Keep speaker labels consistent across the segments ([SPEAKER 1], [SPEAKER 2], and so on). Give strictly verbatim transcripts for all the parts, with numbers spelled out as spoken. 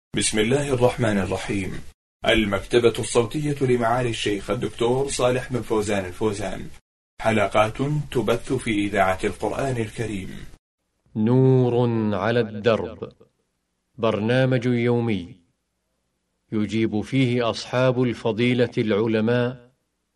[SPEAKER 1] بسم الله الرحمن الرحيم. المكتبة الصوتية لمعالي الشيخ الدكتور صالح بن فوزان الفوزان، حلقات تبث في إذاعة القرآن الكريم.
[SPEAKER 2] نور على الدرب، برنامج يومي يجيب فيه أصحاب الفضيلة العلماء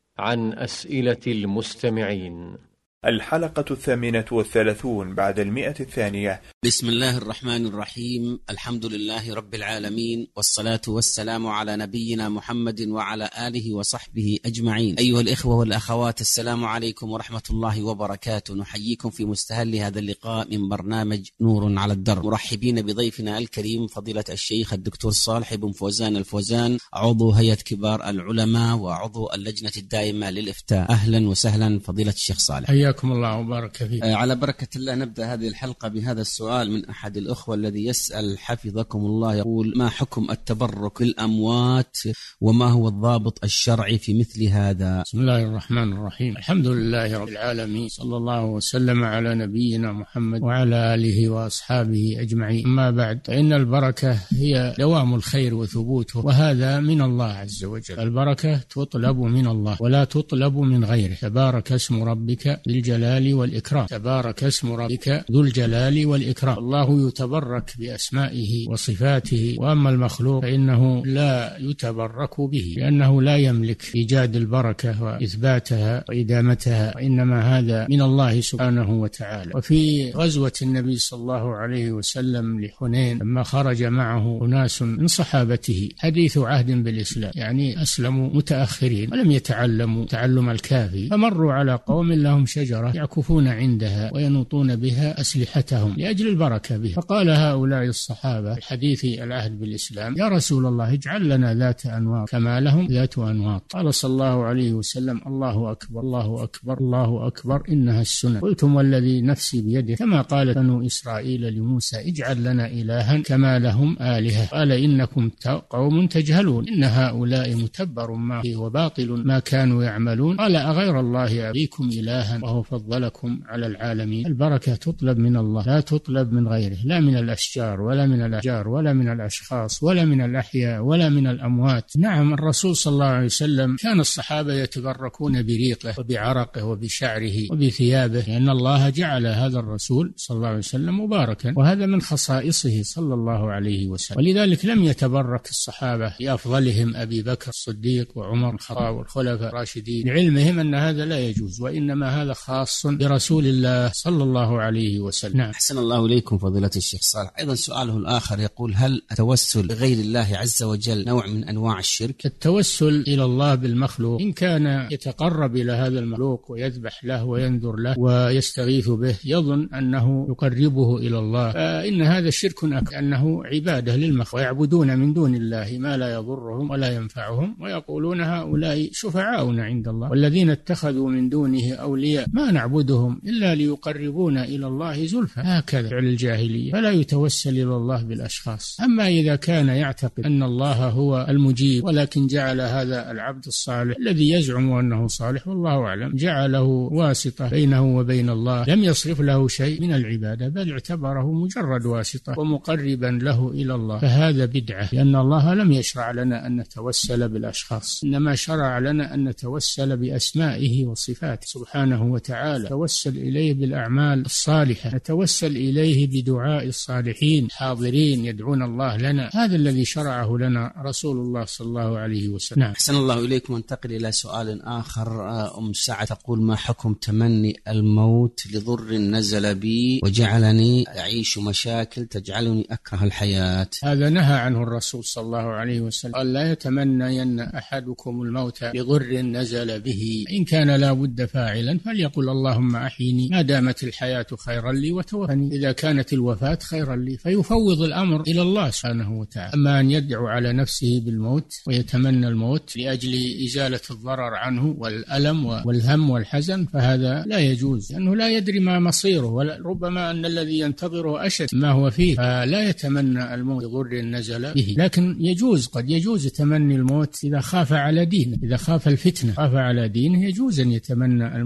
[SPEAKER 2] عن أسئلة المستمعين.
[SPEAKER 1] الحلقة الثامنة والثلاثون بعد المئة الثانية.
[SPEAKER 3] بسم الله الرحمن الرحيم. الحمد لله رب العالمين، والصلاة والسلام على نبينا محمد وعلى آله وصحبه أجمعين. أيها الإخوة والأخوات، السلام عليكم ورحمة الله وبركاته. نحييكم في مستهل هذا اللقاء من برنامج نور على الدرب، مرحبين بضيفنا الكريم فضيلة الشيخ الدكتور صالح بن فوزان الفوزان، عضو هيئة كبار العلماء وعضو اللجنة الدائمة للإفتاء. أهلا وسهلا فضيلة الشيخ صالح،
[SPEAKER 4] حياكم الله وبارك فيك.
[SPEAKER 3] آه على بركة الله نبدأ هذه الحلقة بهذا السؤال من أحد الأخوة الذي يسأل حفظكم الله، يقول: ما حكم التبرك بالأموات وما هو الضابط الشرعي في مثل هذا؟
[SPEAKER 4] بسم الله الرحمن الرحيم. الحمد لله رب العالمين، صلى الله وسلم على نبينا محمد وعلى آله وأصحابه أجمعين. أما بعد، فإن البركة هي دوام الخير وثبوته، وهذا من الله عز وجل. البركة تطلب من الله ولا تطلب من غيره. تبارك اسم ربك الجلال والإكرام، تبارك اسم ربك ذو الجلال والإكرام. الله يتبرك بأسمائه وصفاته، وأما المخلوق فإنه لا يتبرك به، لأنه لا يملك إيجاد البركة وإثباتها وإدامتها، وإنما هذا من الله سبحانه وتعالى. وفي غزوة النبي صلى الله عليه وسلم لحنين، لما خرج معه أناس من صحابته حديث عهد بالإسلام، يعني أسلموا متأخرين ولم يتعلموا تعلم الكافي، فمروا على قوم لهم شجرة يعكفون عندها وينوطون بها أسلحتهم لأجل البركة بها. فقال هؤلاء الصحابة في حديث العهد بالإسلام: يا رسول الله، اجعل لنا ذات أنواط كما لهم ذات أنواط. قال صلى الله عليه وسلم: الله أكبر الله أكبر الله أكبر، إنها السنن. قلتم والذي نفسي بيده، كما قال بنو إسرائيل لموسى: اجعل لنا إلها كما لهم آلهة. قال: إنكم قوم تجهلون، إن هؤلاء متبر ما فيه وباطل ما كانوا يعملون. قال: أغير الله أبيكم إلها وهو فضلكم على العالمين. البركة تطلب من الله، لا تطلب من غيره، لا من الأشجار ولا من الأحجار ولا من الأشخاص ولا من الأحياء ولا من الأموات. نعم، الرسول صلى الله عليه وسلم كان الصحابة يتبركون بريقه وبعرقه وبشعره وبثيابه، لأن الله جعل هذا الرسول صلى الله عليه وسلم مباركا، وهذا من خصائصه صلى الله عليه وسلم. ولذلك لم يتبرك الصحابة بأفضلهم أبي بكر الصديق وعمر الخطاب والخلفاء الراشدين، لعلمهم أن هذا لا يجوز، وإنما هذا خاص برسول الله صلى الله عليه وسلم. نعم.
[SPEAKER 3] أحسن الله إليكم فضيلة الشيخ صالح. أيضا سؤاله الآخر يقول: هل التوسل بغير الله عز وجل نوع من أنواع الشرك؟
[SPEAKER 4] التوسل إلى الله بالمخلوق، إن كان يتقرب إلى هذا المخلوق ويذبح له وينذر له ويستغيث به، يظن أنه يقربه إلى الله، فإن هذا شرك أكبر، أنه عبادة للمخلوق، ويعبدون من دون الله ما لا يضرهم ولا ينفعهم، ويقولون هؤلاء شفعاؤنا عند الله، والذين اتخذوا من دونه أولياء ما نعبدهم إلا ليقربونا إلى الله زلفى. هكذا فعل الجاهلية، فلا يتوسل إلى الله بالأشخاص. أما إذا كان يعتقد أن الله هو المجيب، ولكن جعل هذا العبد الصالح الذي يزعم أنه صالح والله أعلم، جعله واسطة بينه وبين الله، لم يصرف له شيء من العبادة، بل اعتبره مجرد واسطة ومقربا له إلى الله، فهذا بدعة، لأن الله لم يشرع لنا أن نتوسل بالأشخاص، إنما شرع لنا أن نتوسل بأسمائه وصفاته سبحانه وتعالى، نتوسل إليه بالأعمال الصالحة، نتوسل إليه بدعاء الصالحين حاضرين يدعون الله لنا. هذا الذي شرعه لنا رسول الله صلى الله عليه وسلم. نعم.
[SPEAKER 3] أحسن الله إليكم. ننتقل إلى سؤال آخر. أم سعد تقول: ما حكم تمني الموت لضر نزل بي وجعلني أعيش مشاكل تجعلني أكره الحياة؟
[SPEAKER 4] هذا نهى عنه الرسول صلى الله عليه وسلم، قال: لا يتمنين أحدكم الموت لضر نزل به، إن كان لا بد فاعلا فليقل اللهم أحيني ما دامت الحياة خيرا لي وتوفني إذا كانت الوفاة خيرا لي، فيفوض الأمر إلى الله سبحانه وتعالى. أما أن يدعو على نفسه بالموت ويتمنى الموت لأجل إزالة الضرر عنه والألم والهم والحزن، فهذا لا يجوز، لأنه لا يدري ما مصيره، وربما أن الذي ينتظره أشد ما هو فيه، فلا يتمنى الموت لضر نزل به. لكن يجوز، قد يجوز تمني الموت إذا خاف على دينه، إذا خاف الفتنة خاف على دينه، يجوز أن يتمنى الموت، ما هو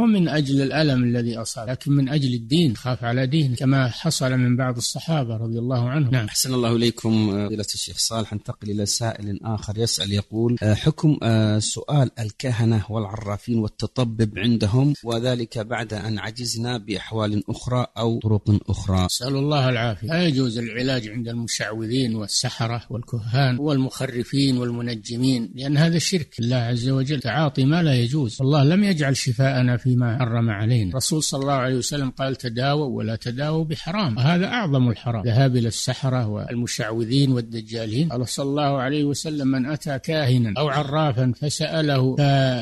[SPEAKER 4] مو من أجل الألم الذي أصاب، لكن من أجل الدين، خاف على دين، كما حصل من بعض الصحابة رضي الله عنهم. نعم.
[SPEAKER 3] أحسن الله إليكم فضيلة الشيخ صالح. ننتقل إلى سائل آخر يسأل يقول: حكم سؤال الكهنة والعرافين والتطبب عندهم، وذلك بعد أن عجزنا بأحوال أخرى أو طرق أخرى.
[SPEAKER 4] نسأل الله العافية. لا يجوز العلاج عند المشعوذين والسحرة والكهان والمخرفين والمنجمين، لأن هذا شرك الله عز وجل، تعاطي ما لا يجوز. الله لم يجعل شفاءنا فيما حرم علينا. الرسول صلى الله عليه وسلم قال: تداووا ولا تداووا بحرام، وهذا أعظم الحرام، ذهاب إلى السحرة والمشعوذين والدجالين. قال صلى الله عليه وسلم: من أتى كاهنا أو عرافا فسأله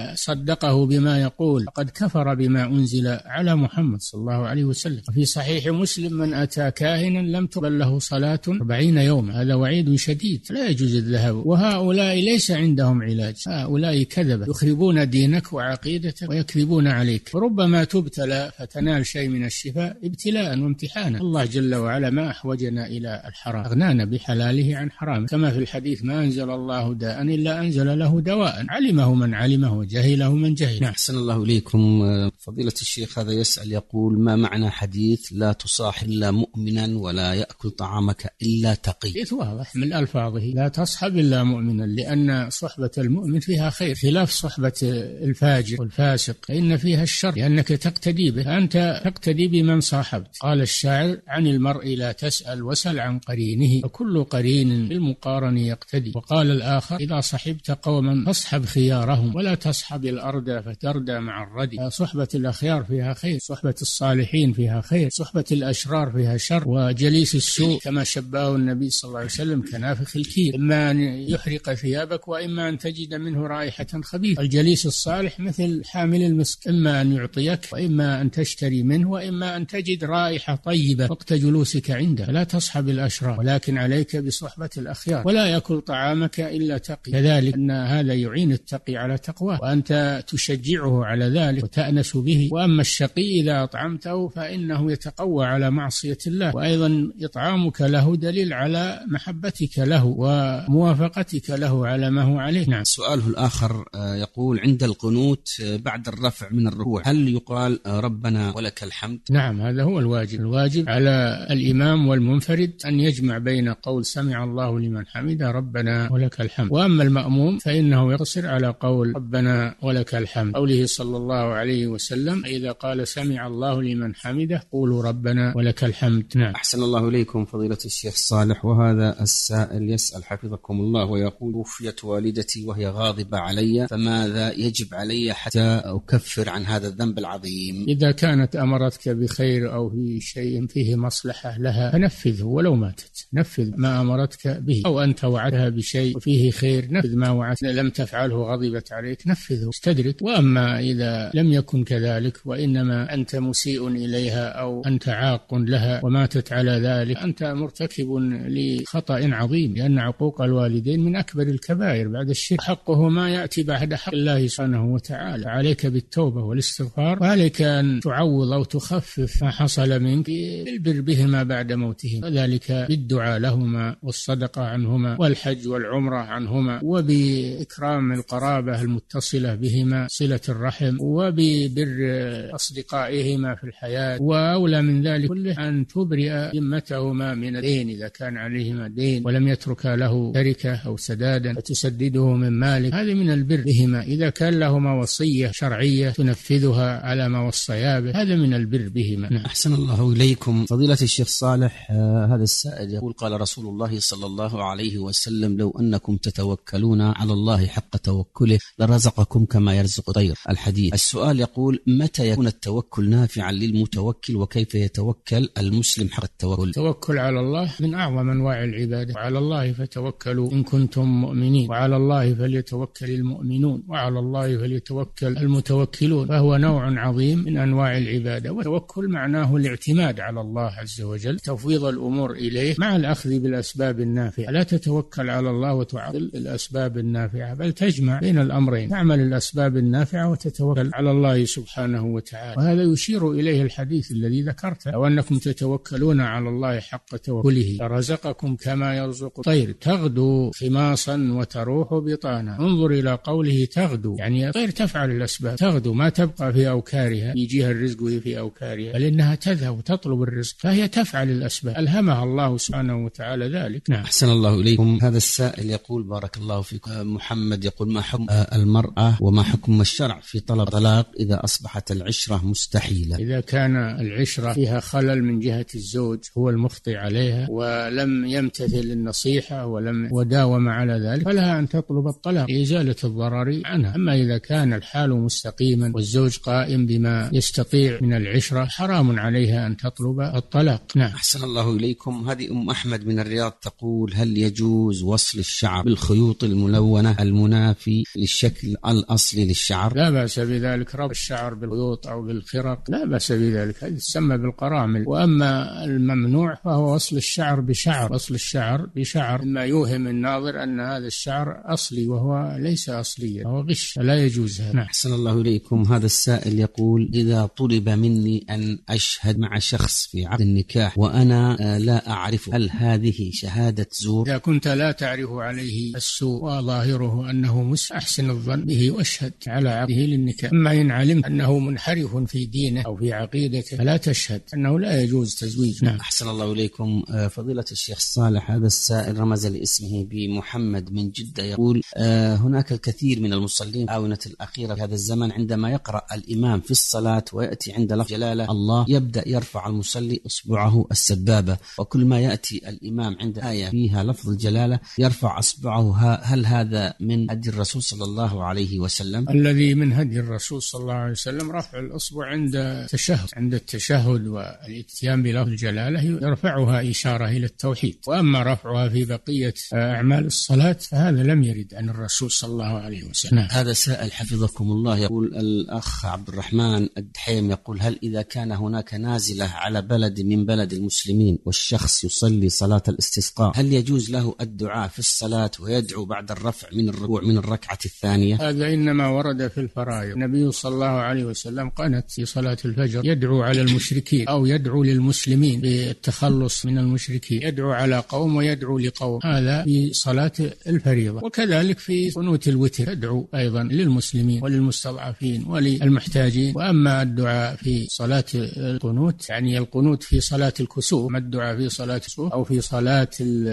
[SPEAKER 4] فصدقه بما يقول فقد كفر بما أنزل على محمد صلى الله عليه وسلم. وفي صحيح مسلم: من أتى كاهنا لم تقبل له صلاة أربعين يوم. هذا وعيد شديد، لا يجوز الذهاب. وهؤلاء ليس عندهم علاج، هؤلاء كذبة يخربون دينك وعقيدتك ويكذبون عليك، وربما تبتلى فتنال شيء من الشفاء ابتلاء وامتحانا. الله جل وعلا ما أحوجنا إلى الحرام، أغنانا بحلاله عن حرام، كما في الحديث: ما أنزل الله داء إلا أنزل له دواء، علمه من علمه وجهله من جهل.
[SPEAKER 3] أحسن الله إليكم فضيلة الشيخ. هذا يسأل يقول: ما معنى حديث لا تصاحب إلا مؤمنا ولا يأكل طعامك إلا تقي؟
[SPEAKER 4] حديث واضح من ألفاظه: لا تصحب إلا مؤمنا، لأن صحبة المؤمن فيها خير، خلاف صحبة الفاجر والفاسق فإن فيها الشر، لأنك تقتدي به، أنت تقتدي بمن صاحبت. قال الشاعر: عن المرء لا تسأل وسل عن قرينه، وكل قرين بالمقارن يقتدي. وقال الآخر: إذا صحبت قوما فاصحب خيارهم ولا تصحب الأرض فتردى مع الردي. صحبة الأخيار فيها خير، صحبة الصالحين فيها خير، صحبة الأشرار فيها شر. وجليس السوء كما شبهه النبي صلى الله عليه وسلم كنافخ الكير، إما أن يحرق ثيابك وإما أن تجد منه رائحة خبيثة. الجليس الصالح مثل حامل المسك، إما أن يعطيك وإما أن تشتري منه وإما أن تجد رائحة طيبة وقت جلوسك عنده. لا تصحب الأشرار، ولكن عليك بصحبة الأخيار. ولا يأكل طعامك إلا تقي، كذلك أن هذا يعين التقي على تقواه، وأنت تشجعه على ذلك وتأنس به. وأما الشقي إذا أطعمته فإنه يتقوى على معصية الله، وأيضا إطعامك له دليل على محبتك له وموافقتك له على ما هو عليه. نعم.
[SPEAKER 3] سؤاله الآخر يقول: عند القنوت بعد الرفع من الركوع هل يقال ربنا ولك الحمد؟
[SPEAKER 4] نعم، هذا هو الواجب. الواجب على الإمام والمنفرد أن يجمع بين قول سمع الله لمن حمده ربنا ولك الحمد، وأما المأموم فإنه يقصر على قول ربنا ولك الحمد، قوله صلى الله عليه وسلم: إذا قال سمع الله لمن حمده قولوا ربنا ولك الحمد. نعم.
[SPEAKER 3] أحسن الله إليكم فضيلة الشيخ صالح. وهذا السائل يسأل حفظكم الله ويقول: توفيت والدتي وهي غاضبة علي، فماذا يجب علي حتى أكفر عن هذا الذنب العظيم؟
[SPEAKER 4] إذا كانت أمرتك بخير أو في شيء فيه مصلحة لها فنفذه ولو ماتت، نفذ ما أمرتك به. أو أنت وعدها بشيء فيه خير نفذ ما وعدت، لم تفعله غضبت عليك نفذه استدرك. وأما إذا لم يكن كذلك وإنما أنت مسيء إليها أو أنت عاق لها وماتت على ذلك، أنت مرتكب لخطأ عظيم، لأن عقوق الوالدين من أكبر الكبائر بعد الشرك، حقه ما يأتي بعد حق الله سبحانه وتعالى. عليك بالتوبة والاستغفار، وعليك أن تعوض أو تخفف ما حصل منك بالبر بهما بعد موتهم، وذلك بالدعاء لهما والصدقة عنهما والحج والعمرة عنهما، وبإكرام القرابة المتصلة بهما صلة الرحم، وببر أصدقائهما في الحياة. وأولى من ذلك كله أن تبرئ ذمتهما من الدين إذا كان عليهما دين ولم يترك له تركة أو سدادا فتسدده من مالك، هذه من البر بهما. إذا كان لهما وصية شرعية تنفذها على ما وصيا به، هذا من البر بهما. نعم.
[SPEAKER 3] أحسن الله إليكم فضيلة الشيخ صالح. آه هذا السائل يقول: قال رسول الله صلى الله عليه وسلم: لو أنكم تتوكلون على الله حق توكله لرزقكم كما يرزق الطير. الحديث. السؤال يقول: متى يكون التوكل نافعا للمتوكل، وكيف يتوكل المسلم حق التوكل؟
[SPEAKER 4] التوكل على الله من أعظم أنواع العبادة، وعلى الله فتوكلوا إن كنتم مؤمنين، وعلى الله فليتوكل المؤمنون، وعلى الله فليتوكل المتوكلون، فهو نوع عظيم من أنواع العبادة. والتوكل معناه الاعتماد على الله عز وجل، تفويض الأمور إليه مع الأخذ بالأسباب النافعة. لا تتوكل على الله وتعطل الأسباب النافعة، بل تجمع بين الأمرين، تعمل الأسباب النافعة وتتوكل على الله سبحانه وتعالى. وهذا يشير إليه الحديث الذي ذكرته: لو أنكم تتوكلون على الله حق توكله لرزقكم كما يرزق الطير تغدو خماصا وتروح بطانا. انظر إلى قوله تغدو، يعني الطير تفعل الأسباب، تغدو ما تبقى تبقى في أوكارها، يجيها الرزق وهي في أوكارها، بل إنها تذهب وتطلب الرزق، فهي تفعل الأسباب، ألهمها الله سبحانه وتعالى ذلك. نعم.
[SPEAKER 3] أحسن الله إليكم. هذا السائل يقول بارك الله فيكم، محمد يقول ما حكم المرأة وما حكم الشرع في طلب طلاق إذا أصبحت العشرة مستحيلة؟
[SPEAKER 4] إذا كان العشرة فيها خلل من جهة الزوج هو المخطئ عليها ولم يمتثل النصيحة ولم وداوم على ذلك، فلها أن تطلب الطلاق لإزالة الضرر عنها. أما إذا كان الحال مستقيما والزوج قائم بما يستطيع من العشرة، حرام عليها أن تطلب الطلاق. نعم.
[SPEAKER 3] أحسن الله إليكم. هذه أم أحمد من الرياض تقول هل يجوز وصل الشعر بالخيوط الملونة المنافي للشكل الأصلي للشعر؟
[SPEAKER 4] لا بأس بذلك، ربط الشعر بالخيوط أو بالخرق لا بأس بذلك، هذه تسمى بالقرامل. وأما الممنوع فهو وصل الشعر بشعر، وصل الشعر بشعر مما يوهم الناظر أن هذا الشعر أصلي وهو ليس أصليا، هو غش، لا يجوز هذا.
[SPEAKER 3] أحسن الله إليكم. هذا السائل يقول إذا طلب مني أن أشهد مع شخص في عقد النكاح وأنا لا أعرف، هل هذه شهادة زور؟
[SPEAKER 4] إذا كنت لا تعرف عليه السوء وظاهره أنه مس، أحسن الظن به واشهد على عقده للنكاح. أما إن علمت أنه منحرف في دينه أو في عقيدته فلا تشهد، أنه لا يجوز تزويج. نعم.
[SPEAKER 3] أحسن الله إليكم. فضيلة الشيخ صالح، هذا السائل رمز لاسمه بمحمد من جدة، يقول هناك الكثير من المصلين آونة الأخيرة في هذا الزمن عندما يقرأ الإمام في الصلاة ويأتي عند لفظ جلالة الله يبدأ يرفع المصلي أصبعه السبابة، وكل ما يأتي الإمام عند آية فيها لفظ الجلالة يرفع أصبعه. هل هذا من هدي الرسول صلى الله عليه وسلم؟
[SPEAKER 4] الذي من هدي الرسول صلى الله عليه وسلم رفع الأصبع عند التشهد، عند التشهد والاتيان بلفظ الجلالة يرفعها إشارة إلى التوحيد. وأما رفعها في بقية أعمال الصلاة فهذا لم يرد عن الرسول صلى الله عليه وسلم.
[SPEAKER 3] هذا سائل حفظكم الله يقول الأخ عبد الرحمن الدحيم يقول هل إذا كان هناك نازلة على بلد من بلد المسلمين والشخص يصلي صلاة الاستسقاء، هل يجوز له الدعاء في الصلاة ويدعو بعد الرفع من الركوع من الركعة الثانية؟
[SPEAKER 4] هذا إنما ورد في الفرائض. النبي صلى الله عليه وسلم قنت في صلاة الفجر يدعو على المشركين أو يدعو للمسلمين بالتخلص من المشركين، يدعو على قوم ويدعو لقوم، هذا في صلاة الفريضة. وكذلك في قنوت الوتر يدعو أيضا للمسلمين وللمستضعفين وللمحتاجين. وأما الدعاء في صلاة القنوت يعني القنوت في صلاة الكسوف، ما الدعاء في صلاة الكسوف أو في صلاة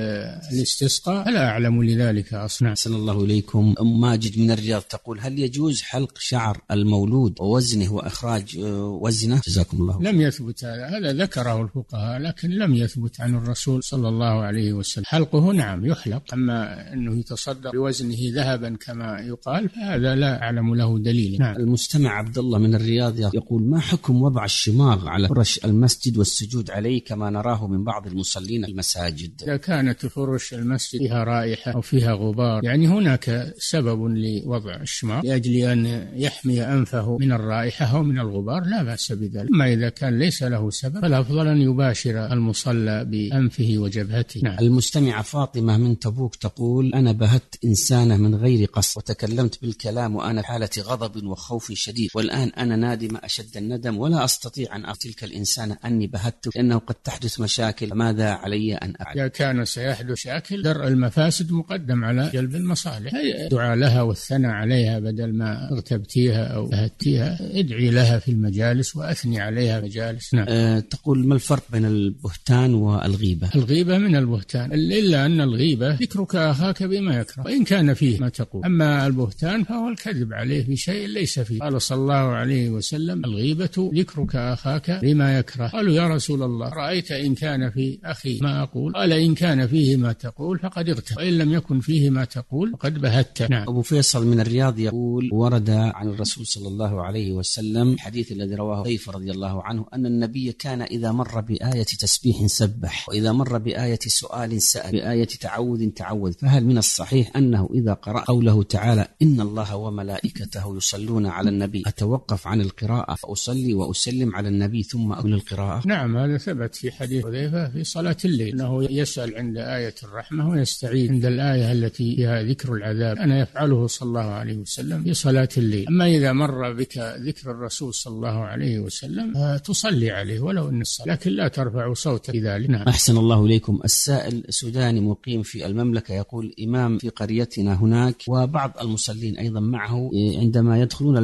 [SPEAKER 4] الاستسقاء لا أعلم لذلك أصلا.
[SPEAKER 3] أحسن الله إليكم. أم ماجد من الرياض تقول هل يجوز حلق شعر المولود ووزنه وإخراج وزنه؟ جزاكم الله.
[SPEAKER 4] لم يثبت هذا، هذا ذكره الفقهاء لكن لم يثبت عن الرسول صلى الله عليه وسلم. حلقه نعم يحلق، أما أنه يتصدق بوزنه ذهبا كما يقال فهذا لا أعلم له دليل. نعم.
[SPEAKER 3] المستمع عبد الله من الرياض يقول ما حكم وضع الشماغ على فرش المسجد والسجود عليه كما نراه من بعض المصلين المساجد؟
[SPEAKER 4] إذا كانت فرش المسجد فيها رائحة أو فيها غبار يعني هناك سبب لوضع الشماغ لأجل أن يحمي أنفه من الرائحة أو من الغبار، لا بأس بذلك. أما إذا كان ليس له سبب فالأفضل أن يباشر المصلى بأنفه وجبهته. نعم.
[SPEAKER 3] المستمعة فاطمة من تبوك تقول أنا بهت إنسانة من غير قصد وتكلمت بالكلام وأنا في حالة غضب وخوف شديد، والآن أنا نادمة أشد الندم ولا أستطيع أن أقول تلك الإنسانة أني بهت لأنه قد تحدث مشاكل، ماذا علي أن أفعل؟
[SPEAKER 4] إذا كان سيحدث مشاكل درء المفاسد مقدم على جلب المصالح. ادعى لها والثناء عليها بدل ما اغتبتيها أو بهتيها، ادعي لها في المجالس وأثني عليها مجالس. نعم.
[SPEAKER 3] أه تقول ما الفرق بين البهتان والغيبة؟
[SPEAKER 4] الغيبة من البهتان، إلا أن الغيبة ذكرك أخاك بما يكره وإن كان فيه ما تقول، أما البهتان فهو الكذب عليه بشيء ليس فيه. قال صلى الله عليه وسلم الغيبة ذكرك أخاك بما يكره. قالوا يا رسول الله رأيت إن كان في أخي ما أقول؟ قال إن كان فيه ما تقول فقد اغتب وإن لم يكن فيه ما تقول فقد بهت. نعم.
[SPEAKER 3] أبو فيصل من الرياض يقول ورد عن الرسول صلى الله عليه وسلم الحديث الذي رواه ضيف رضي الله عنه أن النبي كان إذا مر بآية تسبيح سبح وإذا مر بآية سؤال سأل بآية تعوذ تعوذ. فهل من الصحيح أنه إذا قرأ قوله تعالى إن الله وملائكته يصلون على النبي أتوقف عن القراءة فأصلي وأسلم على النبي ثم أكمل القراءة؟
[SPEAKER 4] نعم هذا ثبت في حديث حذيفة في صلاة الليل أنه يسأل عند آية الرحمة ويستعيذ عند الآية التي فيها ذكر العذاب، أنا يفعله صلى الله عليه وسلم في صلاة الليل. أما إذا مر بك ذكر الرسول صلى الله عليه وسلم تصلي عليه ولو أن الصلاة، لكن لا ترفع صوتك بذلك. نعم.
[SPEAKER 3] أحسن الله إليكم. السائل سوداني مقيم في المملكة يقول إمام في قريتنا هناك وبعض المصلين أيضا معه عندما يدخلون المسجد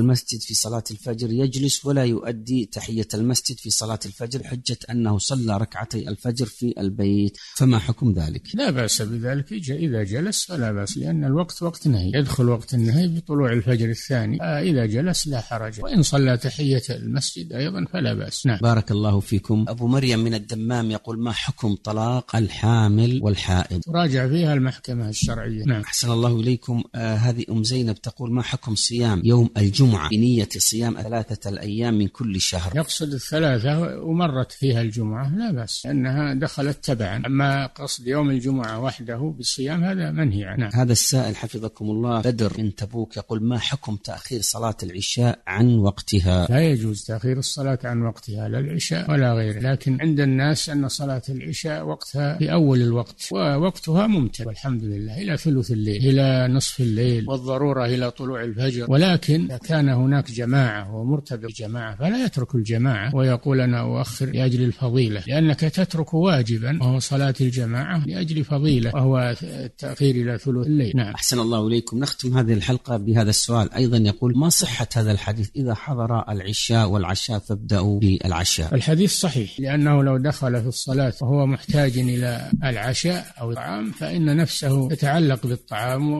[SPEAKER 3] في صلاة الفجر يجلس ولا يؤدي تحية المسجد في صلاة الفجر حجة أنه صلى ركعتي الفجر في البيت، فما حكم ذلك؟
[SPEAKER 4] لا بأس بذلك إذا جلس فلا بأس، لأن الوقت وقت نهي، يدخل وقت النهي بطلوع الفجر الثاني، إذا جلس لا حرج، وإن صلى تحية المسجد أيضا فلا بأس. نعم.
[SPEAKER 3] بارك الله فيكم. أبو مريم من الدمام يقول: ما حكم طلاق الحامل والحائض؟
[SPEAKER 4] راجع فيها المحكمة الشرعية. نعم.
[SPEAKER 3] أحسن الله إليكم. آه هذه أم زينب تقول: ما حكم صيام يوم الجمعة بنية صيام ثلاثة الأيام من كل شهر؟
[SPEAKER 4] يقصد الثلاثة ومرت فيها الجمعة لا بأس، لأنها دخلت تبعا، أما قصد يوم الجمعة وحده بالصيام هذا منهي عنه. نعم.
[SPEAKER 3] هذا السائل حفظكم الله بدر من تبوك يقول: ما حكم تأخير صلاة العشاء عن وقتها؟
[SPEAKER 4] لا يجوز تأخير الصلاة عن وقتها، لا العشاء ولا غيره، لكن عند الناس أن صلاة العشاء وقتها في أول الوقت، ووقتها ممتد والحمد لله إلى ثلث الليل إلى نصف الليل، والضرورة إلى طلوع الفجر. ولكن إذا كان هناك جماعة ومرتبط جماعة فلا يترك الجماعة ويقول أنا أؤخر لأجل الفضيلة، لأنك تترك واجبا وهو صلاة الجماعة لأجل فضيلة وهو التأخير إلى ثلث الليل. نعم.
[SPEAKER 3] أحسن الله إليكم. نختم هذه الحلقة بهذا السؤال أيضا، يقول: ما صحة هذا الحديث إذا حضر العشاء والعشاء فابدأوا بالعشاء؟
[SPEAKER 4] الحديث صحيح، لأنه لو دخل في الصلاة وهو محتاج إلى العشاء أو الطعام فإن نفسه تتعلق بالطعام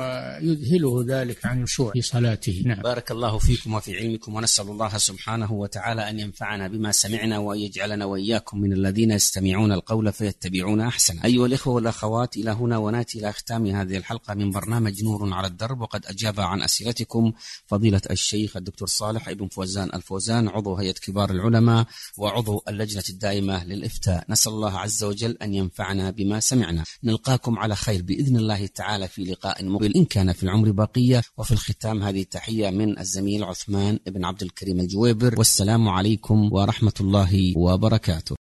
[SPEAKER 4] ويذهله ذلك عن الخشوع في صلاته. نعم.
[SPEAKER 3] بارك الله فيكم وفي علمكم، ونسأل الله سبحانه وتعالى أن ينفعنا بما سمعنا وأن يجعلنا وإياكم من الذين يستمعون القول فيتبعون أحسنه. أيها الإخوة والأخوات، إلى هنا ونأتي إلى ختام هذه الحلقة من برنامج نور على الدرب، وقد أجاب عن أسئلتكم فضيلة الشيخ الدكتور صالح ابن فوزان الفوزان، عضو هيئة كبار العلماء وعضو اللجنة الدائمة للإفتاء. نسأل الله عز وجل أن ينفعنا بما سمعنا. نلقاكم على خير بإذن الله تعالى في لقاء مقبل إن كان في العمر بقية. وفي الختام هذه تحية من الزميل عثمان بن عبد الكريم الجويبر، والسلام عليكم ورحمة الله وبركاته.